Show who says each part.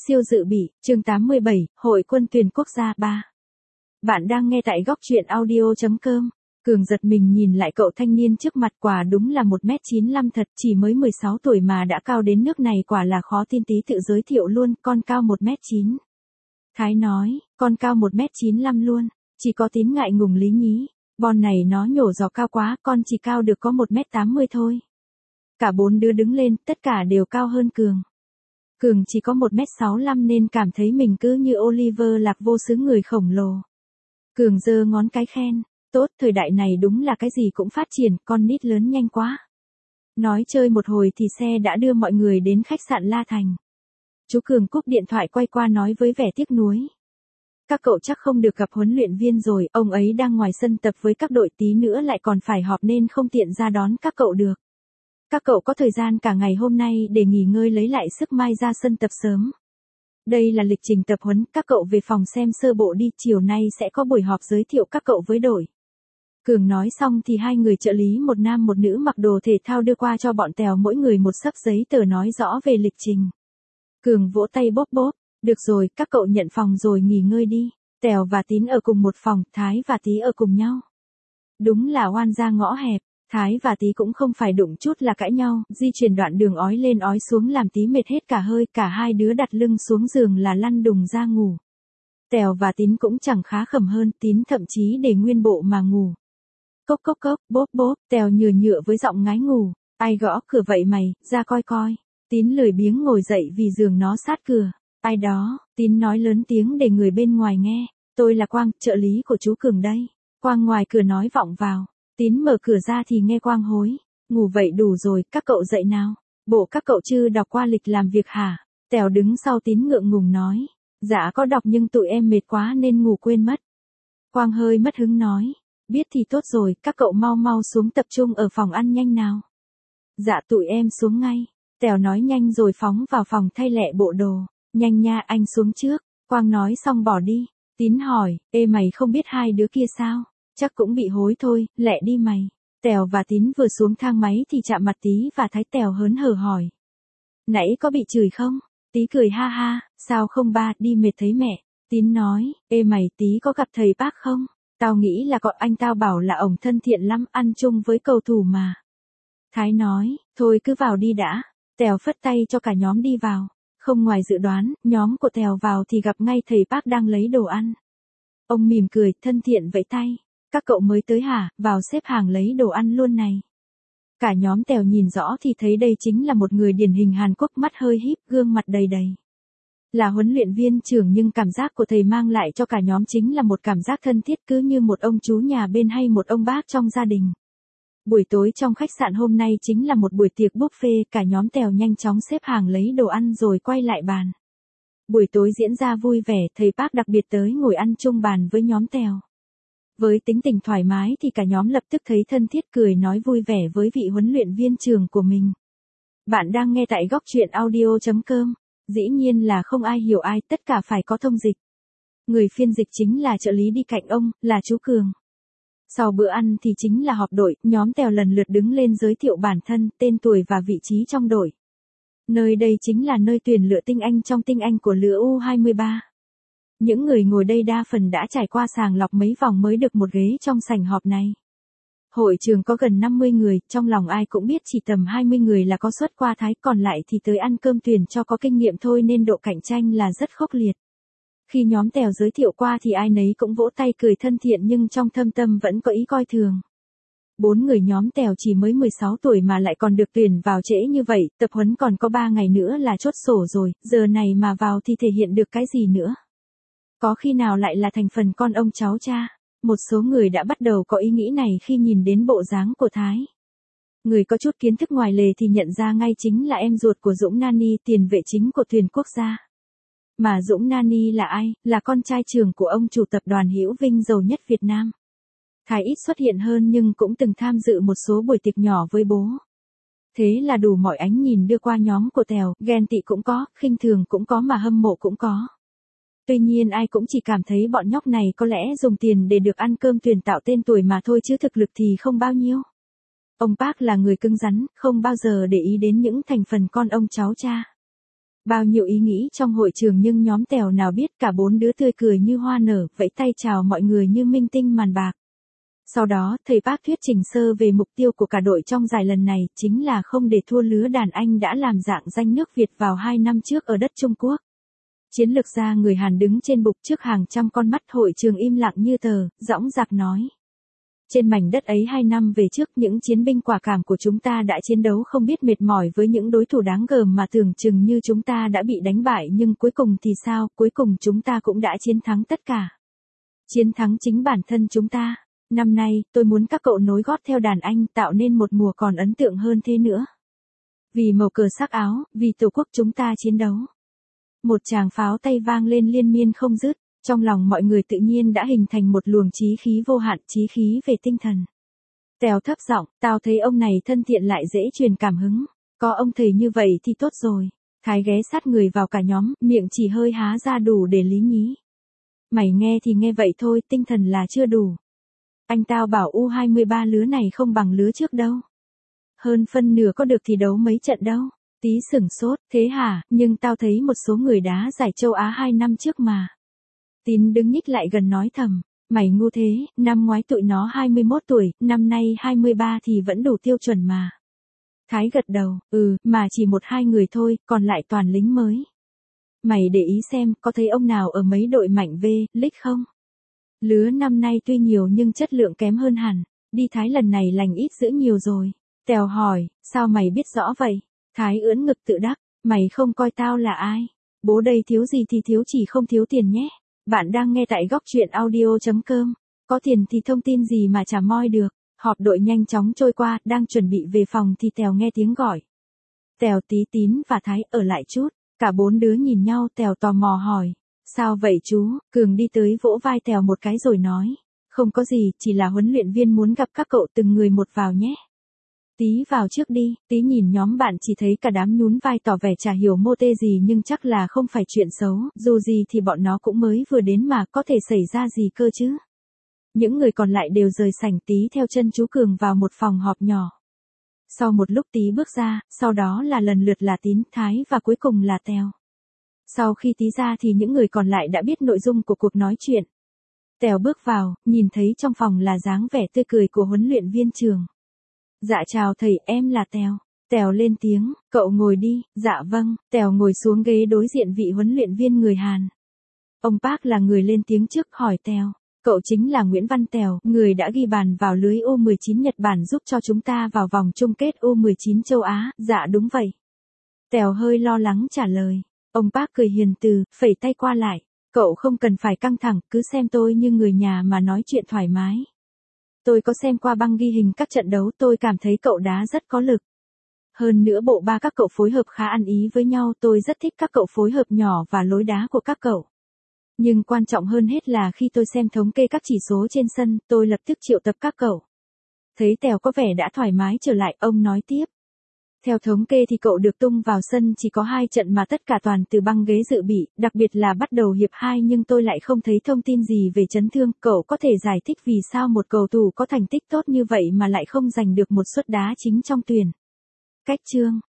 Speaker 1: Siêu dự bị, chương 87, Hội quân tuyển quốc gia 3. Bạn đang nghe tại góc truyện audio.com. Cường giật mình nhìn lại cậu thanh niên trước mặt, quả đúng là 1m95 thật, chỉ mới 16 tuổi mà đã cao đến nước này, quả là khó tin. Tí tự giới thiệu luôn, con cao 1m9. Thái nói, con cao 1m95 luôn, chỉ có Tín ngại ngùng lý nhí. Bon này nó nhổ giò cao quá, con chỉ cao được có 1m80 thôi. Cả bốn đứa đứng lên, tất cả đều cao hơn Cường. Cường chỉ có 1m65 nên cảm thấy mình cứ như Oliver Lạc vô xứ người khổng lồ. Cường giơ ngón cái khen, tốt, thời đại này đúng là cái gì cũng phát triển, con nít lớn nhanh quá. Nói chơi một hồi thì xe đã đưa mọi người đến khách sạn La Thành. Chú Cường cúp điện thoại quay qua nói với vẻ tiếc nuối. Các cậu chắc không được gặp huấn luyện viên rồi, ông ấy đang ngoài sân tập với các đội, tí nữa lại còn phải họp nên không tiện ra đón các cậu được. Các cậu có thời gian cả ngày hôm nay để nghỉ ngơi lấy lại sức, mai ra sân tập sớm. Đây là lịch trình tập huấn, các cậu về phòng xem sơ bộ đi, chiều nay sẽ có buổi họp giới thiệu các cậu với đội. Cường nói xong thì hai người trợ lý một nam một nữ mặc đồ thể thao đưa qua cho bọn Tèo mỗi người một xấp giấy tờ nói rõ về lịch trình. Cường vỗ tay bóp bóp, được rồi, các cậu nhận phòng rồi nghỉ ngơi đi. Tèo và Tín ở cùng một phòng, Thái và Tí ở cùng nhau. Đúng là oan ra ngõ hẹp. Thái và Tí cũng không phải đụng chút là cãi nhau, di chuyển đoạn đường ói lên ói xuống làm Tí mệt hết cả hơi, cả hai đứa đặt lưng xuống giường là lăn đùng ra ngủ. Tèo và Tín cũng chẳng khá khẩm hơn, Tín thậm chí để nguyên bộ mà ngủ. Cốc cốc cốc, bốp bốp, Tèo nhừa nhựa với giọng ngái ngủ, ai gõ cửa vậy mày, ra coi coi. Tín lười biếng ngồi dậy vì giường nó sát cửa. Ai đó, Tín nói lớn tiếng để người bên ngoài nghe, tôi là Quang, trợ lý của chú Cường đây. Quang ngoài cửa nói vọng vào. Tín mở cửa ra thì nghe Quang hối, ngủ vậy đủ rồi, các cậu dậy nào. Bộ các cậu chưa đọc qua lịch làm việc hả? Tèo đứng sau Tín ngượng ngùng nói, dạ có đọc nhưng tụi em mệt quá nên ngủ quên mất. Quang hơi mất hứng nói, biết thì tốt rồi, các cậu mau mau xuống tập trung ở phòng ăn nhanh nào. Dạ tụi em xuống ngay. Tèo nói nhanh rồi phóng vào phòng thay lẹ bộ đồ, nhanh nha anh xuống trước. Quang nói xong bỏ đi. Tín hỏi, ê mày không biết hai đứa kia sao? Chắc cũng bị hối thôi, lẹ đi mày. Tèo và Tín vừa xuống thang máy thì chạm mặt Tí và Thái. Tèo hớn hở hỏi, nãy có bị chửi không? Tí cười ha ha, sao không ba, đi mệt thấy mẹ. Tín nói, ê mày, Tí có gặp thầy bác không? Tao nghĩ là cậu anh, tao bảo là ổng thân thiện lắm, ăn chung với cầu thủ mà. Thái nói, thôi cứ vào đi đã. Tèo phất tay cho cả nhóm đi vào. Không ngoài dự đoán, nhóm của Tèo vào thì gặp ngay thầy bác đang lấy đồ ăn. Ông mỉm cười, thân thiện vẫy tay. Các cậu mới tới hả, vào xếp hàng lấy đồ ăn luôn này. Cả nhóm Tèo nhìn rõ thì thấy đây chính là một người điển hình Hàn Quốc, mắt hơi híp, gương mặt đầy đầy. Là huấn luyện viên trưởng nhưng cảm giác của thầy mang lại cho cả nhóm chính là một cảm giác thân thiết, cứ như một ông chú nhà bên hay một ông bác trong gia đình. Buổi tối trong khách sạn hôm nay chính là một buổi tiệc buffet, cả nhóm Tèo nhanh chóng xếp hàng lấy đồ ăn rồi quay lại bàn. Buổi tối diễn ra vui vẻ, thầy bác đặc biệt tới ngồi ăn chung bàn với nhóm Tèo. Với tính tình thoải mái thì cả nhóm lập tức thấy thân thiết, cười nói vui vẻ với vị huấn luyện viên trưởng của mình. Bạn đang nghe tại góc truyện audio.com. Dĩ nhiên là không ai hiểu ai, tất cả phải có thông dịch. Người phiên dịch chính là trợ lý đi cạnh ông, là chú Cường. Sau bữa ăn thì chính là họp đội, nhóm Tèo lần lượt đứng lên giới thiệu bản thân, tên tuổi và vị trí trong đội. Nơi đây chính là nơi tuyển lựa tinh anh trong tinh anh của lứa U23. Những người ngồi đây đa phần đã trải qua sàng lọc mấy vòng mới được một ghế trong sảnh họp này. Hội trường có gần 50 người, trong lòng ai cũng biết chỉ tầm 20 người là có suất qua Thái, còn lại thì tới ăn cơm tuyển cho có kinh nghiệm thôi nên độ cạnh tranh là rất khốc liệt. Khi nhóm Tèo giới thiệu qua thì ai nấy cũng vỗ tay cười thân thiện nhưng trong thâm tâm vẫn có ý coi thường. 4 người nhóm Tèo chỉ mới 16 tuổi mà lại còn được tuyển vào trễ như vậy, tập huấn còn có 3 ngày nữa là chốt sổ rồi, giờ này mà vào thì thể hiện được cái gì nữa. Có khi nào lại là thành phần con ông cháu cha? Một số người đã bắt đầu có ý nghĩ này khi nhìn đến bộ dáng của Thái. Người có chút kiến thức ngoài lề thì nhận ra ngay chính là em ruột của Dũng Nani, tiền vệ chính của tuyển quốc gia. Mà Dũng Nani là ai? Là con trai trưởng của ông chủ tập đoàn Hữu Vinh giàu nhất Việt Nam. Thái ít xuất hiện hơn nhưng cũng từng tham dự một số buổi tiệc nhỏ với bố. Thế là đủ mọi ánh nhìn đưa qua nhóm của Tèo, ghen tị cũng có, khinh thường cũng có mà hâm mộ cũng có. Tuy nhiên ai cũng chỉ cảm thấy bọn nhóc này có lẽ dùng tiền để được ăn cơm tuyển tạo tên tuổi mà thôi chứ thực lực thì không bao nhiêu. Ông Park là người cứng rắn, không bao giờ để ý đến những thành phần con ông cháu cha. Bao nhiêu ý nghĩ trong hội trường nhưng nhóm Tèo nào biết cả bốn đứa tươi cười như hoa nở, vẫy tay chào mọi người như minh tinh màn bạc. Sau đó, thầy Park thuyết trình sơ về mục tiêu của cả đội trong giải lần này, chính là không để thua lứa đàn anh đã làm rạng danh nước Việt vào 2 năm trước ở đất Trung Quốc. Chiến lược gia người Hàn đứng trên bục trước hàng trăm con mắt, hội trường im lặng như tờ, dõng dạc nói. Trên mảnh đất ấy 2 năm về trước, những chiến binh quả cảm của chúng ta đã chiến đấu không biết mệt mỏi với những đối thủ đáng gờm mà tưởng chừng như chúng ta đã bị đánh bại, nhưng cuối cùng thì sao, cuối cùng chúng ta cũng đã chiến thắng tất cả. Chiến thắng chính bản thân chúng ta. Năm nay, tôi muốn các cậu nối gót theo đàn anh, tạo nên một mùa còn ấn tượng hơn thế nữa. Vì màu cờ sắc áo, vì tổ quốc chúng ta chiến đấu. Một tràng pháo tay vang lên liên miên không dứt, trong lòng mọi người tự nhiên đã hình thành một luồng chí khí vô hạn, chí khí về tinh thần. Tèo thấp giọng, tao thấy ông này thân thiện lại dễ truyền cảm hứng, có ông thầy như vậy thì tốt rồi. Thái ghé sát người vào cả nhóm, miệng chỉ hơi há ra đủ để lý nhí. Mày nghe thì nghe vậy thôi, tinh thần là chưa đủ. Anh tao bảo U23 lứa này không bằng lứa trước đâu. Hơn phân nửa có được thì đấu mấy trận đâu. Tí sửng sốt, thế hả, nhưng tao thấy một số người đá giải châu Á 2 năm trước mà. Tín đứng nhích lại gần nói thầm, mày ngu thế, năm ngoái tụi nó 21 tuổi, năm nay 23 thì vẫn đủ tiêu chuẩn mà. Thái gật đầu, mà chỉ 1-2 người thôi, còn lại toàn lính mới. Mày để ý xem, có thấy ông nào ở mấy đội mạnh V-League không? Lứa năm nay tuy nhiều nhưng chất lượng kém hơn hẳn, đi Thái lần này lành ít dữ nhiều rồi. Tèo hỏi, sao mày biết rõ vậy? Thái ưỡn ngực tự đắc, mày không coi tao là ai? Bố đây thiếu gì thì thiếu, chỉ không thiếu tiền nhé. Bạn đang nghe tại góc truyện audio.com. Có tiền thì thông tin gì mà chả moi được. Họp đội nhanh chóng trôi qua, đang chuẩn bị về phòng thì Tèo nghe tiếng gọi. Tèo, Tí, Tín và Thái ở lại chút. Cả bốn đứa nhìn nhau, Tèo tò mò hỏi. Sao vậy chú? Cường đi tới vỗ vai Tèo một cái rồi nói. Không có gì, chỉ là huấn luyện viên muốn gặp các cậu từng người một vào nhé. Tí vào trước đi. Tí nhìn nhóm bạn chỉ thấy cả đám nhún vai tỏ vẻ chả hiểu mô tê gì, nhưng chắc là không phải chuyện xấu, dù gì thì bọn nó cũng mới vừa đến mà, có thể xảy ra gì cơ chứ. Những người còn lại đều rời sảnh, Tí theo chân chú Cường vào một phòng họp nhỏ. Sau một lúc Tí bước ra, sau đó là lần lượt là Tín, Thái và cuối cùng là Tèo. Sau khi Tí ra thì những người còn lại đã biết nội dung của cuộc nói chuyện. Tèo bước vào, nhìn thấy trong phòng là dáng vẻ tươi cười của huấn luyện viên trường. Dạ chào thầy, em là Tèo. Tèo lên tiếng, cậu ngồi đi. Dạ vâng. Tèo ngồi xuống ghế đối diện vị huấn luyện viên người Hàn. Ông Park là người lên tiếng trước, hỏi Tèo. Cậu chính là Nguyễn Văn Tèo, người đã ghi bàn vào lưới U19 Nhật Bản giúp cho chúng ta vào vòng chung kết U19 châu Á. Dạ đúng vậy. Tèo hơi lo lắng trả lời. Ông Park cười hiền từ, phẩy tay qua lại. Cậu không cần phải căng thẳng, cứ xem tôi như người nhà mà nói chuyện thoải mái. Tôi có xem qua băng ghi hình các trận đấu, tôi cảm thấy cậu đá rất có lực. Hơn nữa bộ ba các cậu phối hợp khá ăn ý với nhau, tôi rất thích các cậu phối hợp nhỏ và lối đá của các cậu. Nhưng quan trọng hơn hết là khi tôi xem thống kê các chỉ số trên sân, tôi lập tức triệu tập các cậu. Thấy Tèo có vẻ đã thoải mái trở lại, ông nói tiếp. Theo thống kê thì cậu được tung vào sân chỉ có 2 trận mà tất cả toàn từ băng ghế dự bị, đặc biệt là bắt đầu hiệp 2, nhưng tôi lại không thấy thông tin gì về chấn thương. Cậu có thể giải thích vì sao một cầu thủ có thành tích tốt như vậy mà lại không giành được một suất đá chính trong tuyển? Cách chương